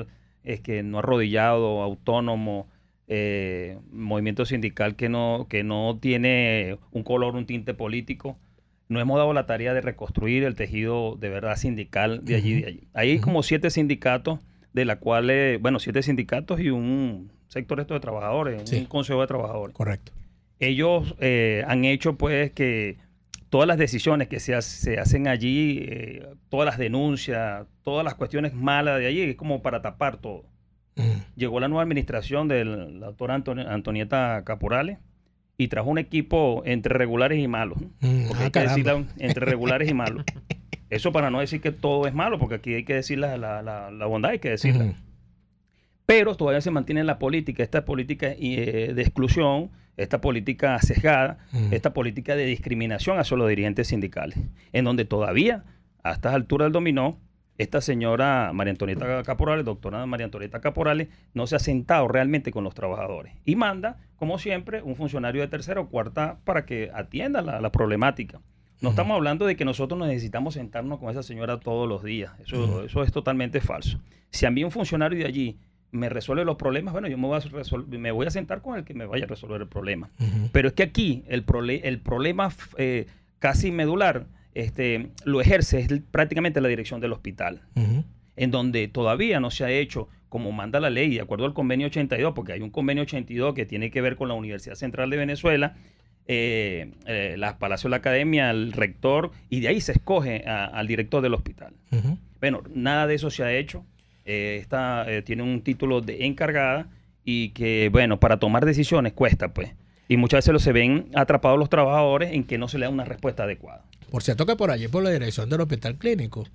es que no arrodillado, autónomo, eh, movimiento sindical que no, que no tiene un color, un tinte político. No hemos dado la tarea de reconstruir el tejido de verdad sindical de allí. De allí. Hay uh-huh. como siete sindicatos, de la cual, eh, bueno, siete sindicatos y un sector esto de trabajadores, sí. un consejo de trabajadores. Correcto. Ellos eh, han hecho pues que todas las decisiones que se, se hacen allí, eh, todas las denuncias, todas las cuestiones malas de allí, es como para tapar todo. Uh-huh. Llegó la nueva administración de la doctora Antoni- Antonieta Caporales y trajo un equipo entre regulares y malos. Uh-huh. Porque ah, hay que decirla entre regulares y malos. Eso para no decir que todo es malo, porque aquí hay que decir la, la, la, la bondad, hay que decirla. Uh-huh. Pero todavía se mantiene la política, esta política eh, de exclusión, esta política sesgada, uh-huh. esta política de discriminación hacia los dirigentes sindicales, en donde todavía, a estas alturas del dominó, esta señora María Antonieta Caporales, doctora María Antonieta Caporales, no se ha sentado realmente con los trabajadores y manda, como siempre, un funcionario de tercera o cuarta para que atienda la, la problemática. No uh-huh. estamos hablando de que nosotros necesitamos sentarnos con esa señora todos los días. Eso, uh-huh. eso es totalmente falso. Si a mí un funcionario de allí me resuelve los problemas, bueno, yo me voy a, resol- me voy a sentar con el que me vaya a resolver el problema. Uh-huh. Pero es que aquí el, prole- el problema eh, casi medular este, lo ejerce es prácticamente la dirección del hospital, uh-huh. en donde todavía no se ha hecho como manda la ley, de acuerdo al convenio ochenta y dos, porque hay un convenio ochenta y dos que tiene que ver con la Universidad Central de Venezuela, eh, eh, la Palacio de la Academia, el rector, y de ahí se escoge a, al director del hospital. Uh-huh. Bueno, nada de eso se ha hecho. Eh, esta eh, tiene un título de encargada y que, bueno, para tomar decisiones cuesta, pues. Y muchas veces lo se ven atrapados los trabajadores en que no se le da una respuesta adecuada. Por cierto que por allí, por la dirección del hospital clínico,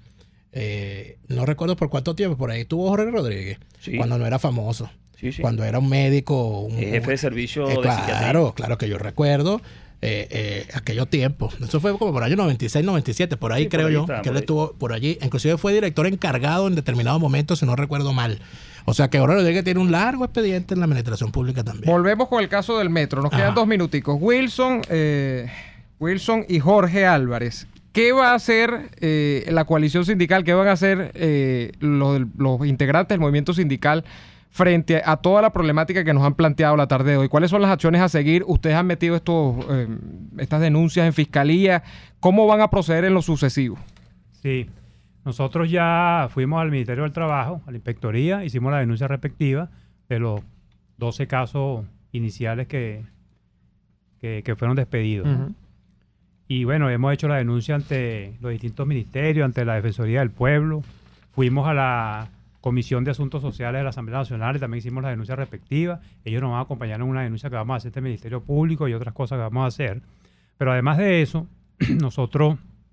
eh, no recuerdo por cuánto tiempo, por ahí estuvo Jorge Rodríguez, sí. cuando no era famoso. Sí, sí. Cuando era un médico. Un, el jefe de servicio eh, de claro, psiquiatría. Claro, claro que yo recuerdo. Eh, eh, aquellos tiempos. Eso fue como por año noventa y seis, noventa y siete, por ahí sí, creo por ahí yo, está, que él ahí. estuvo por allí. Inclusive fue director encargado en determinado momento, si no recuerdo mal. O sea que ahora Rodríguez tiene un largo expediente en la administración pública también. Volvemos con el caso del metro. Nos Ajá. quedan dos minuticos. Wilson, eh, Wilson y Jorge Álvarez. ¿Qué va a hacer eh, la coalición sindical? ¿Qué van a hacer eh, los, los integrantes del movimiento sindical frente a toda la problemática que nos han planteado la tarde de hoy? ¿Cuáles son las acciones a seguir? Ustedes han metido estos, eh, estas denuncias en fiscalía. ¿Cómo van a proceder en lo sucesivo? Sí, nosotros ya fuimos al Ministerio del Trabajo, a la inspectoría, hicimos la denuncia respectiva de los doce casos iniciales que, que, que fueron despedidos. Uh-huh. ¿no? Y bueno, hemos hecho la denuncia ante los distintos ministerios, ante la Defensoría del Pueblo. Fuimos a la Comisión de Asuntos Sociales de la Asamblea Nacional y también hicimos la denuncia respectiva. Ellos nos van a acompañar en una denuncia que vamos a hacer este Ministerio Público y otras cosas que vamos a hacer. Pero además de eso, nosotros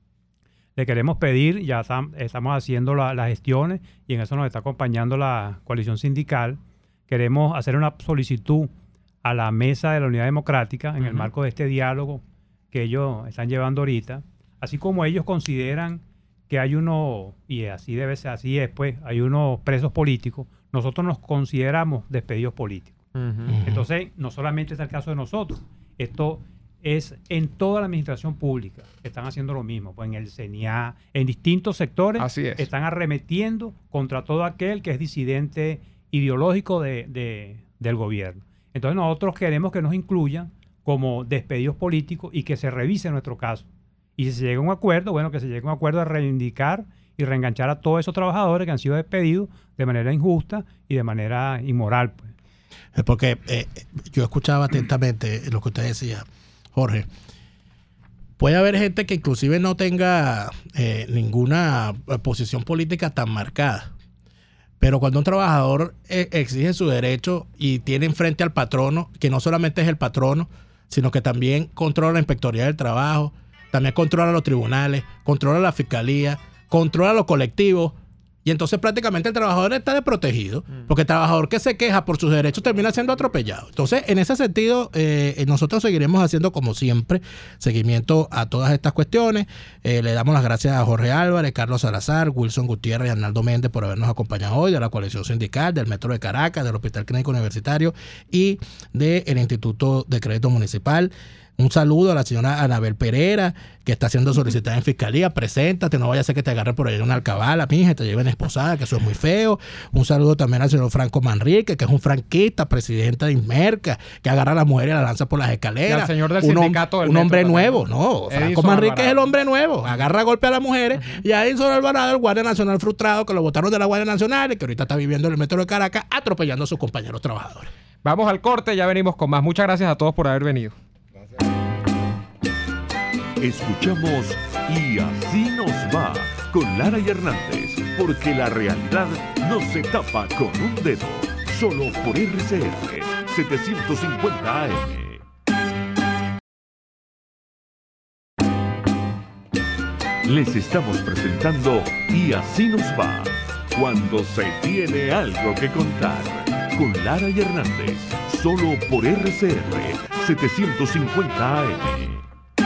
le queremos pedir, ya tam, estamos haciendo la, las gestiones y en eso nos está acompañando la coalición sindical. Queremos hacer una solicitud a la mesa de la Unidad Democrática en uh-huh. el marco de este diálogo que ellos están llevando ahorita, así como ellos consideran que hay uno, y así debe ser, así es, pues, hay unos presos políticos, nosotros nos consideramos despedidos políticos. Uh-huh. Entonces, no solamente es el caso de nosotros, esto es en toda la administración pública, están haciendo lo mismo, pues en el C N I A, en distintos sectores, así es. Están arremetiendo contra todo aquel que es disidente ideológico de, de, del gobierno. Entonces, nosotros queremos que nos incluyan como despedidos políticos y que se revise nuestro caso. Y si se llega a un acuerdo, bueno, que se llegue a un acuerdo de reivindicar y reenganchar a todos esos trabajadores que han sido despedidos de manera injusta y de manera inmoral. Pues. Porque eh, yo escuchaba atentamente lo que usted decía, Jorge. Puede haber gente que inclusive no tenga eh, ninguna posición política tan marcada. Pero cuando un trabajador eh, exige su derecho y tiene enfrente al patrono, que no solamente es el patrono, sino que también controla la Inspectoría del Trabajo, también controla los tribunales, controla la fiscalía, controla los colectivos, y entonces prácticamente el trabajador está desprotegido, porque el trabajador que se queja por sus derechos termina siendo atropellado. Entonces, en ese sentido, eh, nosotros seguiremos haciendo, como siempre, seguimiento a todas estas cuestiones. Eh, le damos las gracias a Jorge Álvarez, Carlos Salazar, Wilson Gutiérrez y Arnaldo Méndez por habernos acompañado hoy, de la coalición sindical, del Metro de Caracas, del Hospital Clínico Universitario y del Instituto de Crédito Municipal. Un saludo a la señora Anabel Pereira, que está siendo solicitada en fiscalía. Preséntate, no vaya a ser que te agarre por ahí una alcabala, mija, te lleven esposada, que eso es muy feo. Un saludo también al señor Franco Manrique, que es un franquista, presidente de Inmerca, que agarra a la mujer y la lanza por las escaleras. Y al señor del un, sindicato del Un hombre metro nuevo, también. no. Franco Edison Manrique Alvarado. es el hombre nuevo. Agarra a golpe a las mujeres. Uh-huh. Y a Edison Alvarado, el Guardia Nacional frustrado, que lo botaron de la Guardia Nacional y que ahorita está viviendo en el metro de Caracas, atropellando a sus compañeros trabajadores. Vamos al corte, ya venimos con más. Muchas gracias a todos por haber venido. Escuchamos Y así nos va con Lara y Hernández, porque la realidad no se tapa con un dedo, solo por R C R setecientos cincuenta A M. Les estamos presentando Y así nos va, cuando se tiene algo que contar, con Lara y Hernández, solo por R C R setecientos cincuenta A M.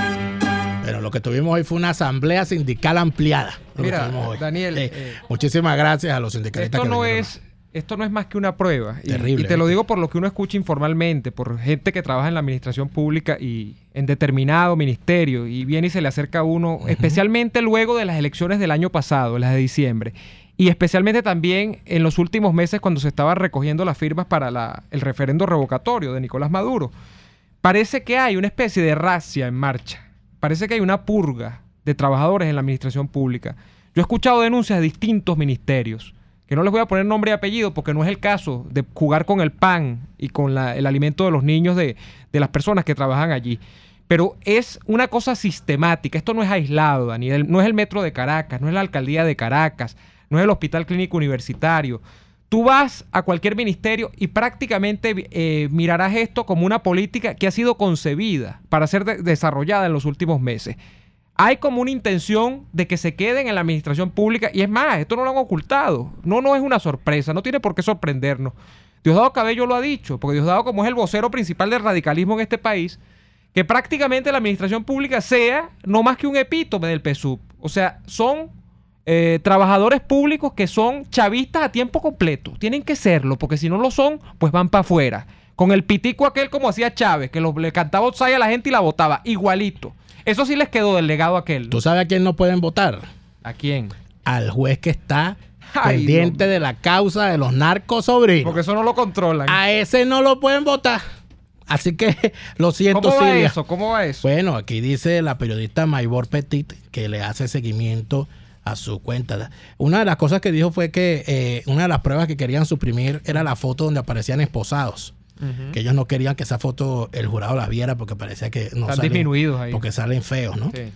Pero lo que tuvimos hoy fue una asamblea sindical ampliada. Mira, Daniel, eh, eh, muchísimas gracias a los sindicalistas. Esto que no vinieron. es, esto no es más que una prueba. Y, Terrible, y te lo ¿eh? digo por lo que uno escucha informalmente, por gente que trabaja en la administración pública y en determinado ministerio, y viene y se le acerca a uno, uh-huh. especialmente luego de las elecciones del año pasado, las de diciembre, y especialmente también en los últimos meses cuando se estaba recogiendo las firmas para la, el referendo revocatorio de Nicolás Maduro. Parece que hay una especie de racia en marcha. Parece que hay una purga de trabajadores en la administración pública. Yo he escuchado denuncias de distintos ministerios, que no les voy a poner nombre y apellido porque no es el caso de jugar con el pan y con la, el alimento de los niños de, de las personas que trabajan allí. Pero es una cosa sistemática. Esto no es aislado, Daniel. No es el metro de Caracas, no es la alcaldía de Caracas, no es el Hospital Clínico Universitario. Tú vas a cualquier ministerio y prácticamente eh, mirarás esto como una política que ha sido concebida para ser de- desarrollada en los últimos meses. Hay como una intención de que se queden en la administración pública, y es más, esto no lo han ocultado. No, no es una sorpresa, no tiene por qué sorprendernos. Diosdado Cabello lo ha dicho, porque Diosdado, como es el vocero principal del radicalismo en este país, que prácticamente la administración pública sea no más que un epítome del P S U V. O sea, son Eh, trabajadores públicos que son chavistas a tiempo completo. Tienen que serlo, porque si no lo son, pues van para afuera. Con el pitico aquel como hacía Chávez, que lo, le cantaba Otsai a la gente y la votaba. Igualito. Eso sí les quedó del legado aquel. ¿Tú sabes a quién no pueden votar? ¿A quién? Al juez que está Ay, pendiente no. de la causa de los narcos sobrinos. Porque eso no lo controlan. A ese no lo pueden votar. Así que lo siento, ¿Cómo va Silvia. eso? ¿Cómo va eso? Bueno, aquí dice la periodista Maybor Petit que le hace seguimiento a su cuenta. Una de las cosas que dijo fue que eh, una de las pruebas que querían suprimir era la foto donde aparecían esposados. Uh-huh. Que ellos no querían que esa foto el jurado la viera porque parecía que no Están salen, disminuidos ahí. porque salen feos, ¿no? Sí.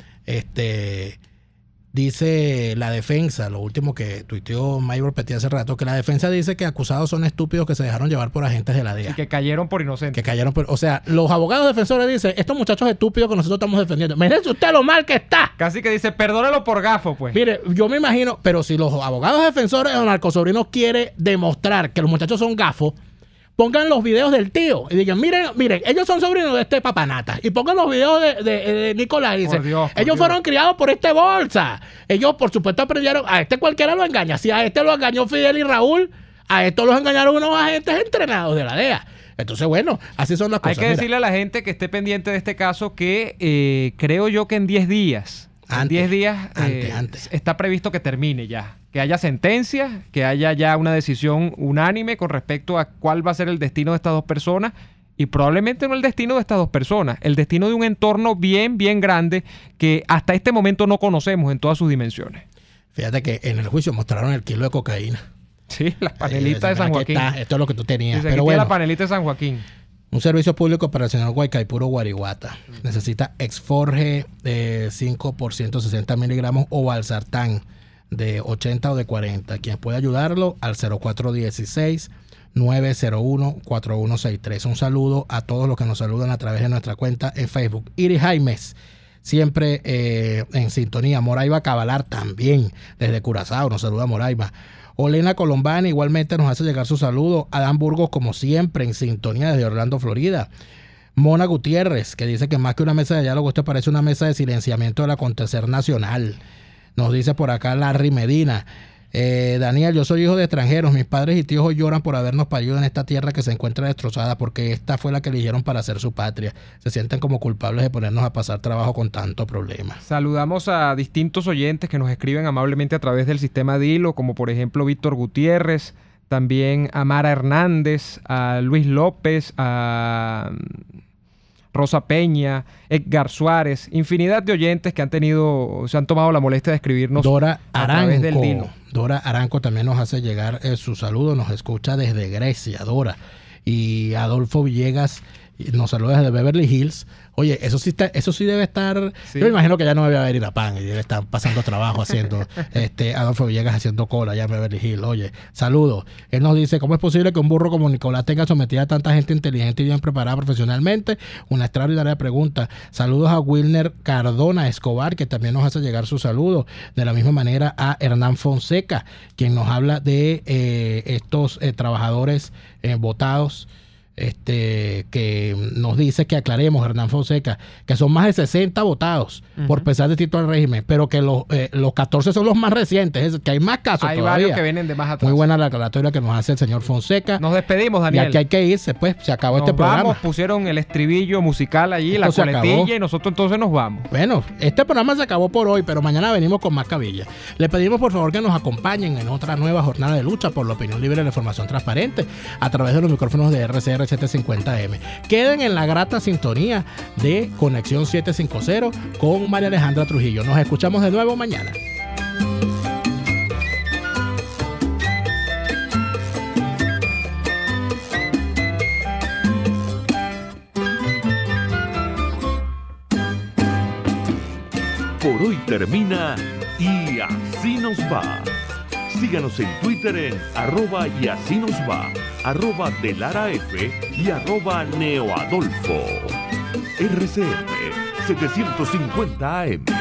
Este dice la defensa, lo último que tuiteó Maybor Petit hace rato, que la defensa dice que acusados son estúpidos que se dejaron llevar por agentes de la D E A. Y que cayeron por inocentes. Que cayeron por, o sea, los abogados defensores dicen, estos muchachos estúpidos que nosotros estamos defendiendo. Imagínese usted lo mal que está. Casi que dice, perdónalo por gafo, pues. Mire, yo me imagino, pero si los abogados defensores o narcosobrinos quieren demostrar que los muchachos son gafos, pongan los videos del tío y digan, miren, miren, ellos son sobrinos de este papanata. Y pongan los videos de, de, de Nicolás y dicen, Por Dios, por ellos Dios. fueron criados por este bolsa. Ellos, por supuesto, aprendieron, a este cualquiera lo engaña. Si a este lo engañó Fidel y Raúl, a estos los engañaron unos agentes entrenados de la D E A. Entonces, bueno, así son las Hay cosas. que Mira, decirle a la gente que esté pendiente de este caso que eh, creo yo que en diez días, en Antes, diez días antes, eh, antes. está previsto que termine ya. Que haya sentencia, que haya ya una decisión unánime con respecto a cuál va a ser el destino de estas dos personas. Y probablemente no el destino de estas dos personas, el destino de un entorno bien, bien grande que hasta este momento no conocemos en todas sus dimensiones. fíjate que en el juicio mostraron el kilo de cocaína. Sí, la Ahí, panelita de mira, San aquí Joaquín. está, esto es lo que tú tenías. Dice, Pero aquí tiene bueno, la panelita de San Joaquín. un servicio público para el señor Guaycaipuro Guariguata. Necesita Exforge de cinco por ciento, sesenta miligramos, o Valsartán de ochenta o de cuarenta. Quien puede ayudarlo al cero cuatro uno seis, nueve cero uno, cuatro uno seis tres. Un saludo a todos los que nos saludan a través de nuestra cuenta en Facebook. Iris Jaimes, siempre eh, en sintonía. Moraima Cabalar también, desde Curazao, nos saluda Moraima. Olena Colombani igualmente nos hace llegar su saludo. Adán Burgos, como siempre, en sintonía desde Orlando, Florida. Mona Gutiérrez, que dice que más que una mesa de diálogo, esto parece una mesa de silenciamiento del acontecer nacional. Nos dice por acá Larry Medina. Eh, Daniel, yo soy hijo de extranjeros. Mis padres y tíos hoy lloran por habernos parido en esta tierra que se encuentra destrozada porque esta fue la que eligieron para ser su patria. Se sienten como culpables de ponernos a pasar trabajo con tanto problema. Saludamos a distintos oyentes que nos escriben amablemente a través del sistema de hilo, como por ejemplo Víctor Gutiérrez, también a Mara Hernández, a Luis López, a Rosa Peña, Edgar Suárez, infinidad de oyentes que han tenido, se han tomado la molestia de escribirnos Dora a través del Aranco. hilo. Dora Aranco también nos hace llegar eh, su saludo, nos escucha desde Grecia, Dora. Y Adolfo Villegas nos saluda desde Beverly Hills. Oye, eso sí está, eso sí debe estar. Sí. Yo me imagino que ya no debe haber Irapán y debe estar pasando trabajo haciendo este Adolfo Villegas haciendo cola allá en Beverly Hills. Oye, saludos. Él nos dice: ¿cómo es posible que un burro como Nicolás tenga sometida a tanta gente inteligente y bien preparada profesionalmente? Una extraordinaria pregunta. Saludos a Wilner Cardona Escobar, que también nos hace llegar su saludo. De la misma manera a Hernán Fonseca, quien nos habla de eh, estos eh, trabajadores eh, votados. Este, que nos dice que aclaremos, Hernán Fonseca, que son más de sesenta votados uh-huh. por pesar de título al régimen, pero que los, eh, los catorce son los más recientes, es que hay más casos hay todavía. Varios que vienen de más atrás. Muy buena la aclaratoria que nos hace el señor Fonseca. Nos despedimos, Daniel. Y aquí hay que irse, pues, se acabó nos este programa. Vamos, pusieron el estribillo musical allí, Esto la coletilla, acabó. Y nosotros entonces nos vamos. Bueno, este programa se acabó por hoy, pero mañana venimos con más cabilla. Le pedimos por favor que nos acompañen en otra nueva jornada de lucha por la opinión libre y la información transparente a través de los micrófonos de R C R setecientos cincuenta M. Queden en la grata sintonía de Conexión setecientos cincuenta con María Alejandra Trujillo. Nos escuchamos de nuevo mañana. Por hoy termina Y Así Nos Va. Síganos en Twitter en arroba y así nos va, arroba Delara F y arroba Neoadolfo. R C R setecientos cincuenta A M.